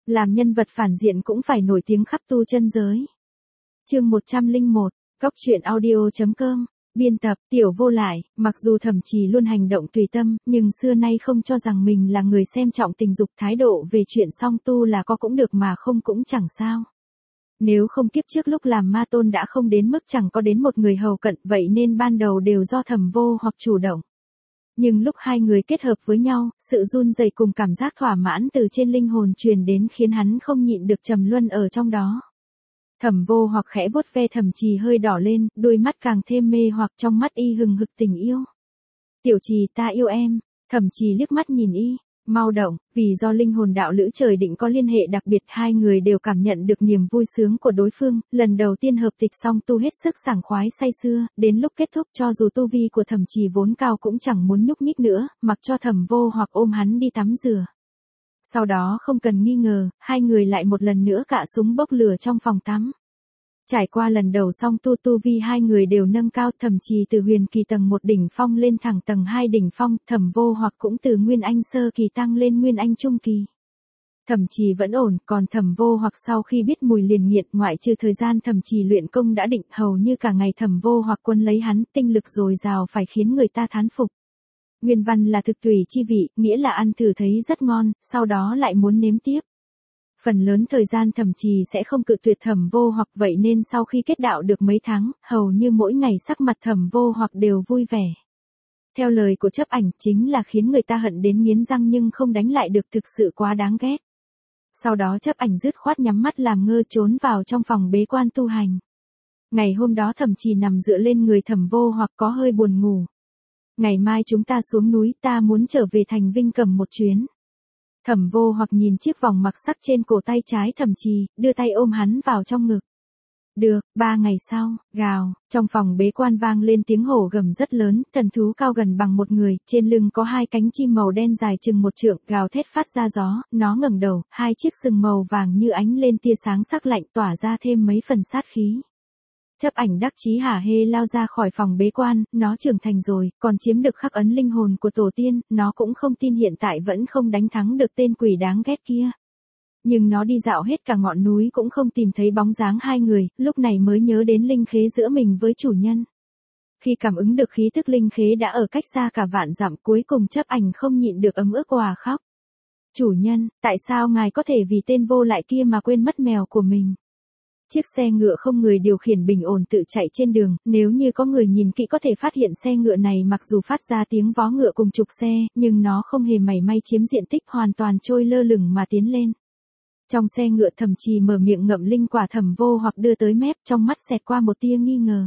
làm nhân vật phản diện cũng phải nổi tiếng khắp tu chân giới. Chương 101, Góc truyện audio.com, biên tập, Tiểu Vô Lại. Mặc dù Thẩm Trì luôn hành động tùy tâm, nhưng xưa nay không cho rằng mình là người xem trọng tình dục, thái độ về chuyện song tu là có cũng được mà không cũng chẳng sao. Nếu không kiếp trước lúc làm ma tôn đã không đến mức chẳng có đến một người hầu cận, vậy nên ban đầu đều do Thẩm Vô hoặc chủ động. Nhưng lúc hai người kết hợp với nhau, sự run rẩy cùng cảm giác thỏa mãn từ trên linh hồn truyền đến khiến hắn không nhịn được trầm luân ở trong đó. Thẩm Vô hoặc khẽ vuốt ve Thẩm Trì hơi đỏ lên, đôi mắt càng thêm mê hoặc, trong mắt y hừng hực tình yêu. Tiểu Trì, ta yêu em. Thẩm Trì liếc mắt nhìn y, mau động, vì do linh hồn đạo lữ trời định có liên hệ đặc biệt, hai người đều cảm nhận được niềm vui sướng của đối phương, lần đầu tiên hợp tịch song tu hết sức sảng khoái say sưa, đến lúc kết thúc cho dù tu vi của Thẩm Trì vốn cao cũng chẳng muốn nhúc nhích nữa, mặc cho Thẩm Vô hoặc ôm hắn đi tắm rửa. Sau đó không cần nghi ngờ, hai người lại một lần nữa cạ súng bốc lửa trong phòng tắm. Trải qua lần đầu song tu vi hai người đều nâng cao, Thẩm Trì từ huyền kỳ tầng 1 đỉnh phong lên thẳng tầng 2 đỉnh phong, Thẩm Vô hoặc cũng từ nguyên anh sơ kỳ tăng lên nguyên anh trung kỳ. Thẩm Trì vẫn ổn, còn Thẩm Vô hoặc sau khi biết mùi liền nghiện, ngoại trừ thời gian Thẩm Trì luyện công đã định, hầu như cả ngày Thẩm Vô hoặc quấn lấy hắn, tinh lực dồi dào phải khiến người ta thán phục. Nguyên văn là thực tùy chi vị, nghĩa là ăn thử thấy rất ngon, sau đó lại muốn nếm tiếp. Phần lớn thời gian Thẩm Trì sẽ không cự tuyệt Thẩm Vô hoặc, vậy nên sau khi kết đạo được mấy tháng, hầu như mỗi ngày sắc mặt Thẩm Vô hoặc đều vui vẻ. Theo lời của Chấp Ảnh, chính là khiến người ta hận đến nghiến răng nhưng không đánh lại được, thực sự quá đáng ghét. Sau đó Chấp Ảnh dứt khoát nhắm mắt làm ngơ trốn vào trong phòng bế quan tu hành. Ngày hôm đó Thẩm Trì nằm dựa lên người Thẩm Vô hoặc có hơi buồn ngủ. Ngày mai chúng ta xuống núi, ta muốn trở về thành Vinh Cầm một chuyến. Thẩm Vô hoặc nhìn chiếc vòng mặc sắc trên cổ tay trái Thẩm Trì, đưa tay ôm hắn vào trong ngực. Được, 3 ngày sau, gào, trong phòng bế quan vang lên tiếng hổ gầm rất lớn, thần thú cao gần bằng một người, trên lưng có hai cánh chim màu đen dài chừng 1 trượng, gào thét phát ra gió, nó ngẩng đầu, hai chiếc sừng màu vàng như ánh lên tia sáng sắc lạnh, tỏa ra thêm mấy phần sát khí. Chấp Ảnh đắc chí hả hê lao ra khỏi phòng bế quan, nó trưởng thành rồi, còn chiếm được khắc ấn linh hồn của tổ tiên, nó cũng không tin hiện tại vẫn không đánh thắng được tên quỷ đáng ghét kia. Nhưng nó đi dạo hết cả ngọn núi cũng không tìm thấy bóng dáng hai người, lúc này mới nhớ đến linh khế giữa mình với chủ nhân. Khi cảm ứng được khí tức linh khế đã ở cách xa cả vạn dặm, cuối cùng Chấp Ảnh không nhịn được ấm ức òa khóc. Chủ nhân, tại sao ngài có thể vì tên vô lại kia mà quên mất mèo của mình? Chiếc xe ngựa không người điều khiển bình ổn tự chạy trên đường, nếu như có người nhìn kỹ có thể phát hiện xe ngựa này mặc dù phát ra tiếng vó ngựa cùng trục xe, nhưng nó không hề mảy may chiếm diện tích, hoàn toàn trôi lơ lửng mà tiến lên. Trong xe ngựa Thẩm Trì mở miệng ngậm linh quả Thẩm Vô hoặc đưa tới mép, trong mắt xẹt qua một tia nghi ngờ.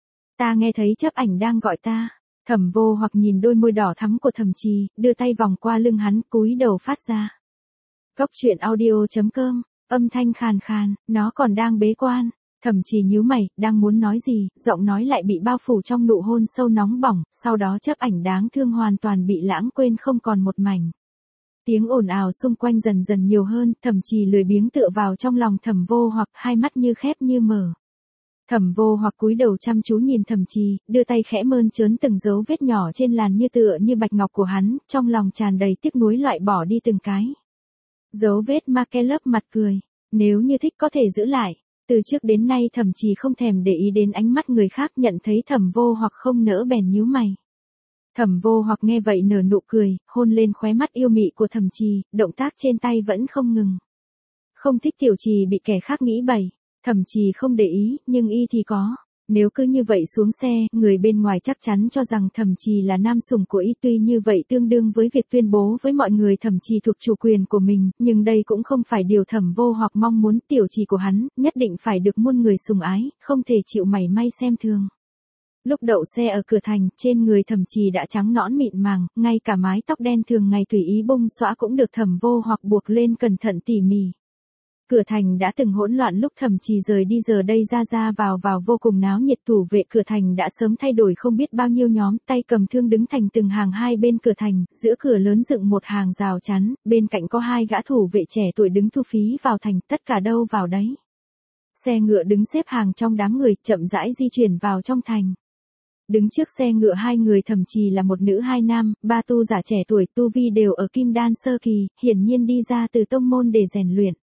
Ta nghe thấy Chấp Ảnh đang gọi ta. Thẩm Vô hoặc nhìn đôi môi đỏ thắm của Thẩm Trì, đưa tay vòng qua lưng hắn, cúi đầu phát ra. Góc truyện audio.com. Âm thanh khàn khàn, nó còn đang bế quan. Thẩm Trì nhíu mày, đang muốn nói gì, giọng nói lại bị bao phủ trong nụ hôn sâu nóng bỏng, sau đó Chấp Ảnh đáng thương hoàn toàn bị lãng quên không còn một mảnh. Tiếng ồn ào xung quanh dần dần nhiều hơn, Thẩm Trì lười biếng tựa vào trong lòng Thẩm Vô hoặc, hai mắt như khép như mở. Thẩm Vô hoặc cúi đầu chăm chú nhìn Thẩm Trì, đưa tay khẽ mơn trớn từng dấu vết nhỏ trên làn như tựa như bạch ngọc của hắn, trong lòng tràn đầy tiếc nuối loại bỏ đi từng cái. Dấu vết ma ke lớp mặt cười, nếu như thích có thể giữ lại. Từ trước đến nay Thẩm Trì không thèm để ý đến ánh mắt người khác, nhận thấy Thẩm Vô hoặc không nỡ bèn nhíu mày. Thẩm Vô hoặc nghe vậy nở nụ cười, hôn lên khóe mắt yêu mị của Thẩm Trì, động tác trên tay vẫn không ngừng. Không thích Tiểu Trì bị kẻ khác nghĩ bậy, Thẩm Trì không để ý, nhưng y thì có. Nếu cứ như vậy xuống xe, người bên ngoài chắc chắn cho rằng Thẩm Trì là nam sủng của y, tuy như vậy tương đương với việc tuyên bố với mọi người Thẩm Trì thuộc chủ quyền của mình, nhưng đây cũng không phải điều Thẩm Vô hoặc mong muốn. Tiểu Trì của hắn, nhất định phải được muôn người sủng ái, không thể chịu mảy may xem thường. Lúc đậu xe ở cửa thành, trên người Thẩm Trì đã trắng nõn mịn màng, ngay cả mái tóc đen thường ngày tùy ý bông xõa cũng được Thẩm Vô hoặc buộc lên cẩn thận tỉ mỉ. Cửa thành đã từng hỗn loạn lúc Thẩm Trì rời đi, giờ đây ra vào vô cùng náo nhiệt, thủ vệ cửa thành đã sớm thay đổi không biết bao nhiêu nhóm, tay cầm thương đứng thành từng hàng hai bên cửa thành, giữa cửa lớn dựng một hàng rào chắn, bên cạnh có hai gã thủ vệ trẻ tuổi đứng thu phí vào thành, tất cả đâu vào đấy. Xe ngựa đứng xếp hàng trong đám người, chậm rãi di chuyển vào trong thành. Đứng trước xe ngựa hai người Thẩm Trì là một nữ hai nam, ba tu giả trẻ tuổi, tu vi đều ở kim đan sơ kỳ, hiển nhiên đi ra từ tông môn để rèn luyện.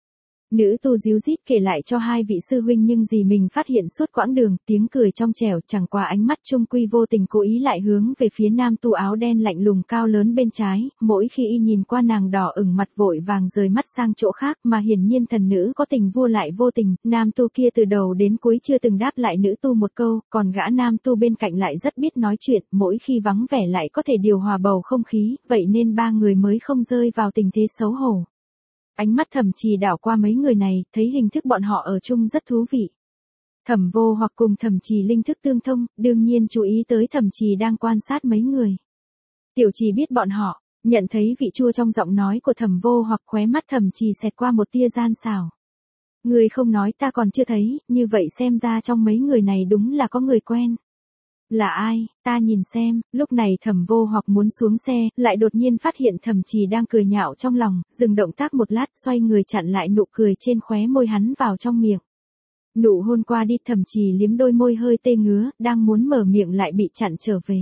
Nữ tu díu dít kể lại cho hai vị sư huynh nhưng gì mình phát hiện suốt quãng đường, tiếng cười trong trẻo, chẳng qua ánh mắt trung quy vô tình cố ý lại hướng về phía nam tu áo đen lạnh lùng cao lớn bên trái, mỗi khi y nhìn qua nàng đỏ ửng mặt vội vàng rời mắt sang chỗ khác mà hiển nhiên thần nữ có tình vua lại vô tình, nam tu kia từ đầu đến cuối chưa từng đáp lại nữ tu một câu, còn gã nam tu bên cạnh lại rất biết nói chuyện, mỗi khi vắng vẻ lại có thể điều hòa bầu không khí, vậy nên ba người mới không rơi vào tình thế xấu hổ. Ánh mắt Thẩm Trì đảo qua mấy người này, thấy hình thức bọn họ ở chung rất thú vị. Thẩm Vô hoặc cùng Thẩm Trì linh thức tương thông, đương nhiên chú ý tới Thẩm Trì đang quan sát mấy người. Tiểu Trì biết bọn họ, nhận thấy vị chua trong giọng nói của Thẩm Vô hoặc khóe mắt Thẩm Trì xẹt qua một tia gian xảo. Người không nói ta còn chưa thấy, như vậy xem ra trong mấy người này đúng là có người quen. Là ai, ta nhìn xem, lúc này Thẩm Vô hoặc muốn xuống xe, lại đột nhiên phát hiện Thẩm Trì đang cười nhạo trong lòng, dừng động tác một lát xoay người chặn lại nụ cười trên khóe môi hắn vào trong miệng. Nụ hôn qua đi Thẩm Trì liếm đôi môi hơi tê ngứa, đang muốn mở miệng lại bị chặn trở về.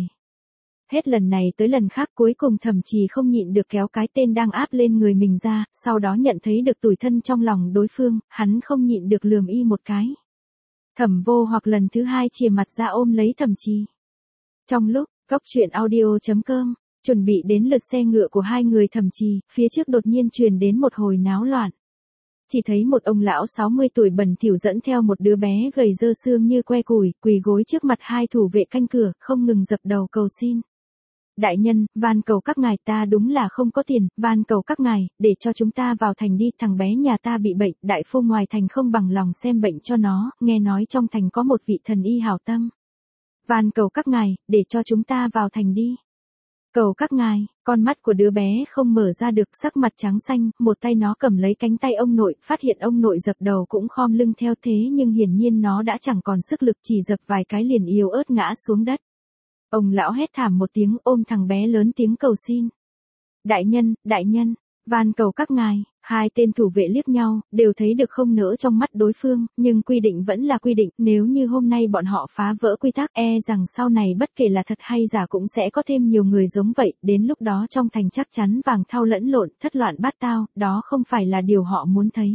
Hết lần này tới lần khác cuối cùng Thẩm Trì không nhịn được kéo cái tên đang áp lên người mình ra, sau đó nhận thấy được tủi thân trong lòng đối phương, hắn không nhịn được lườm y một cái. Thẩm Vô hoặc lần thứ hai chìa mặt ra ôm lấy Thẩm Trì. Trong lúc, goctruyện.audio.com, chuẩn bị đến lượt xe ngựa của hai người Thẩm Trì, phía trước đột nhiên truyền đến một hồi náo loạn. Chỉ thấy một ông lão 60 tuổi bẩn thỉu dẫn theo một đứa bé gầy dơ xương như que củi, quỳ gối trước mặt hai thủ vệ canh cửa, không ngừng dập đầu cầu xin. Đại nhân, van cầu các ngài ta đúng là không có tiền, van cầu các ngài, để cho chúng ta vào thành đi, thằng bé nhà ta bị bệnh, đại phu ngoài thành không bằng lòng xem bệnh cho nó, nghe nói trong thành có một vị thần y hảo tâm. Van cầu các ngài, để cho chúng ta vào thành đi. Cầu các ngài, con mắt của đứa bé không mở ra được, sắc mặt trắng xanh, một tay nó cầm lấy cánh tay ông nội, phát hiện ông nội dập đầu cũng khom lưng theo thế nhưng hiển nhiên nó đã chẳng còn sức lực, chỉ dập vài cái liền yếu ớt ngã xuống đất. Ông lão hét thảm một tiếng ôm thằng bé lớn tiếng cầu xin. Đại nhân, van cầu các ngài, hai tên thủ vệ liếc nhau, đều thấy được không nỡ trong mắt đối phương, nhưng quy định vẫn là quy định, nếu như hôm nay bọn họ phá vỡ quy tắc rằng sau này bất kể là thật hay giả cũng sẽ có thêm nhiều người giống vậy, đến lúc đó trong thành chắc chắn vàng thau lẫn lộn, thất loạn bát tao, đó không phải là điều họ muốn thấy.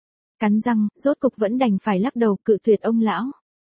Cắn răng, rốt cục vẫn đành phải lắc đầu cự tuyệt ông lão.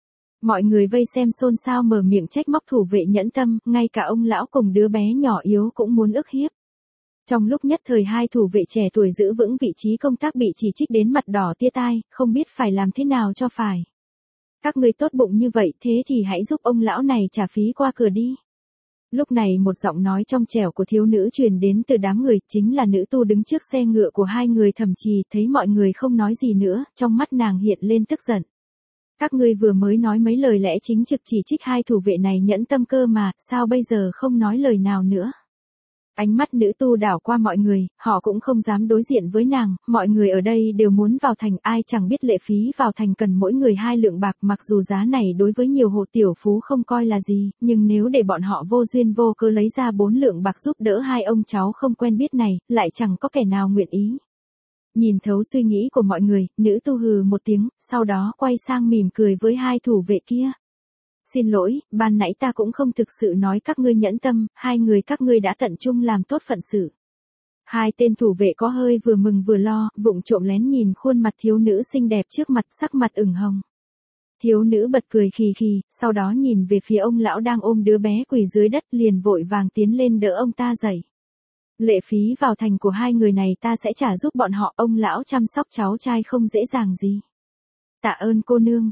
Mọi người vây xem xôn xao mở miệng trách móc thủ vệ nhẫn tâm, ngay cả ông lão cùng đứa bé nhỏ yếu cũng muốn ức hiếp. Trong lúc nhất thời hai thủ vệ trẻ tuổi giữ vững vị trí công tác bị chỉ trích đến mặt đỏ tia tai, không biết phải làm thế nào cho phải. Các ngươi tốt bụng như vậy thế thì hãy giúp ông lão này trả phí qua cửa đi. Lúc này một giọng nói trong trẻo của thiếu nữ truyền đến từ đám người, chính là nữ tu đứng trước xe ngựa của hai người Thẩm Trì, thấy mọi người không nói gì nữa, trong mắt nàng hiện lên tức giận. Các ngươi vừa mới nói mấy lời lẽ chính trực chỉ trích hai thủ vệ này nhẫn tâm cơ mà, sao bây giờ không nói lời nào nữa? Ánh mắt nữ tu đảo qua mọi người, họ cũng không dám đối diện với nàng, mọi người ở đây đều muốn vào thành, ai chẳng biết lệ phí vào thành cần mỗi người 2 lượng bạc, mặc dù giá này đối với nhiều hộ tiểu phú không coi là gì, nhưng nếu để bọn họ vô duyên vô cớ lấy ra 4 lượng bạc giúp đỡ hai ông cháu không quen biết này, lại chẳng có kẻ nào nguyện ý. Nhìn thấu suy nghĩ của mọi người, nữ tu hừ một tiếng, sau đó quay sang mỉm cười với hai thủ vệ kia. Xin lỗi, ban nãy ta cũng không thực sự nói các ngươi nhẫn tâm, hai người các ngươi đã tận trung làm tốt phận sự. Hai tên thủ vệ có hơi vừa mừng vừa lo, vụng trộm lén nhìn khuôn mặt thiếu nữ xinh đẹp trước mặt, sắc mặt ửng hồng. Thiếu nữ bật cười khì khì, sau đó nhìn về phía ông lão đang ôm đứa bé quỳ dưới đất, liền vội vàng tiến lên đỡ ông ta dậy. Lệ phí vào thành của hai người này ta sẽ trả giúp bọn họ, ông lão chăm sóc cháu trai không dễ dàng gì. Tạ ơn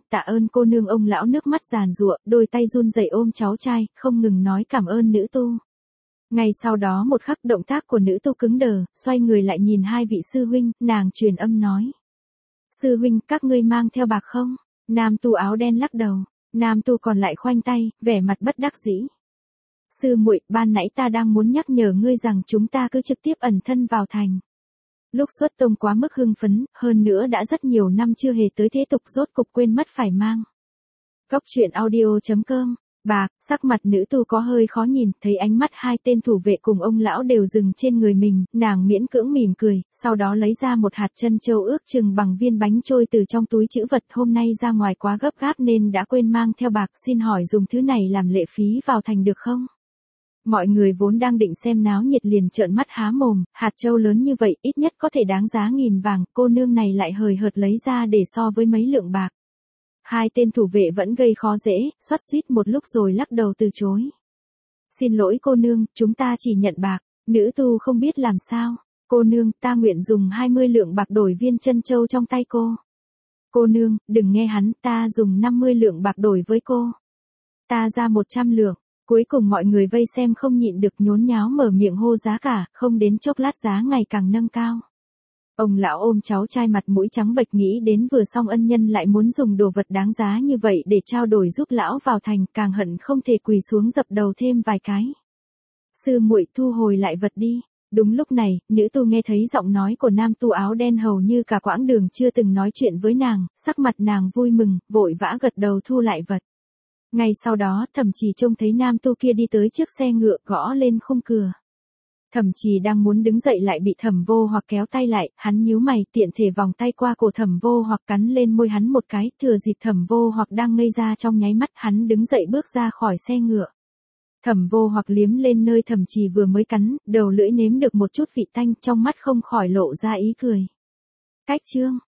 cô nương, ông lão nước mắt giàn giụa, đôi tay run rẩy ôm cháu trai, không ngừng nói cảm ơn nữ tu. Ngay sau đó một khắc động tác của nữ tu cứng đờ, xoay người lại nhìn hai vị sư huynh, nàng truyền âm nói. Sư huynh, các ngươi mang theo bạc không? Nam tu áo đen lắc đầu, nam tu còn lại khoanh tay, vẻ mặt bất đắc dĩ. Sư muội, ban nãy ta đang muốn nhắc nhở ngươi rằng chúng ta cứ trực tiếp ẩn thân vào thành. Lúc xuất tông quá mức hưng phấn, hơn nữa đã rất nhiều năm chưa hề tới thế tục, rốt cục quên mất phải mang. Goctruyện.audio.com. Bạc, sắc mặt nữ tu có hơi khó nhìn, thấy ánh mắt hai tên thủ vệ cùng ông lão đều dừng trên người mình, nàng miễn cưỡng mỉm cười, sau đó lấy ra một hạt trân châu ước chừng bằng viên bánh trôi từ trong túi trữ vật, hôm nay ra ngoài quá gấp gáp nên đã quên mang theo bạc, xin hỏi dùng thứ này làm lệ phí vào thành được không? Mọi người vốn đang định xem náo nhiệt liền trợn mắt há mồm, hạt châu lớn như vậy ít nhất có thể đáng giá 1.000 vàng, cô nương này lại hời hợt lấy ra để so với mấy lượng bạc. Hai tên thủ vệ vẫn gây khó dễ, xoắt xuýt một lúc rồi lắc đầu từ chối. Xin lỗi cô nương, chúng ta chỉ nhận bạc. Nữ tu không biết làm sao. Cô nương, ta nguyện dùng 20 lượng bạc đổi viên chân châu trong tay cô. Cô nương, đừng nghe hắn, ta dùng 50 lượng bạc đổi với cô. Ta ra 100 lượng. Cuối cùng mọi người vây xem không nhịn được nhốn nháo mở miệng hô giá cả, không đến chốc lát giá ngày càng nâng cao. Ông lão ôm cháu trai mặt mũi trắng bệch nghĩ đến vừa xong ân nhân lại muốn dùng đồ vật đáng giá như vậy để trao đổi giúp lão vào thành, càng hận không thể quỳ xuống dập đầu thêm vài cái. Sư muội thu hồi lại vật đi. Đúng lúc này, nữ tu nghe thấy giọng nói của nam tu áo đen hầu như cả quãng đường chưa từng nói chuyện với nàng, sắc mặt nàng vui mừng, vội vã gật đầu thu lại vật. Ngay sau đó, Thẩm Trì trông thấy nam tu kia đi tới trước xe ngựa gõ lên khung cửa. Thẩm Trì đang muốn đứng dậy lại bị Thẩm Vô Hoặc kéo tay lại, hắn nhíu mày tiện thể vòng tay qua cổ Thẩm Vô Hoặc cắn lên môi hắn một cái, thừa dịp Thẩm Vô Hoặc đang ngây ra trong nháy mắt hắn đứng dậy bước ra khỏi xe ngựa. Thẩm Vô Hoặc liếm lên nơi Thẩm Trì vừa mới cắn, đầu lưỡi nếm được một chút vị tanh trong mắt không khỏi lộ ra ý cười. Cách chương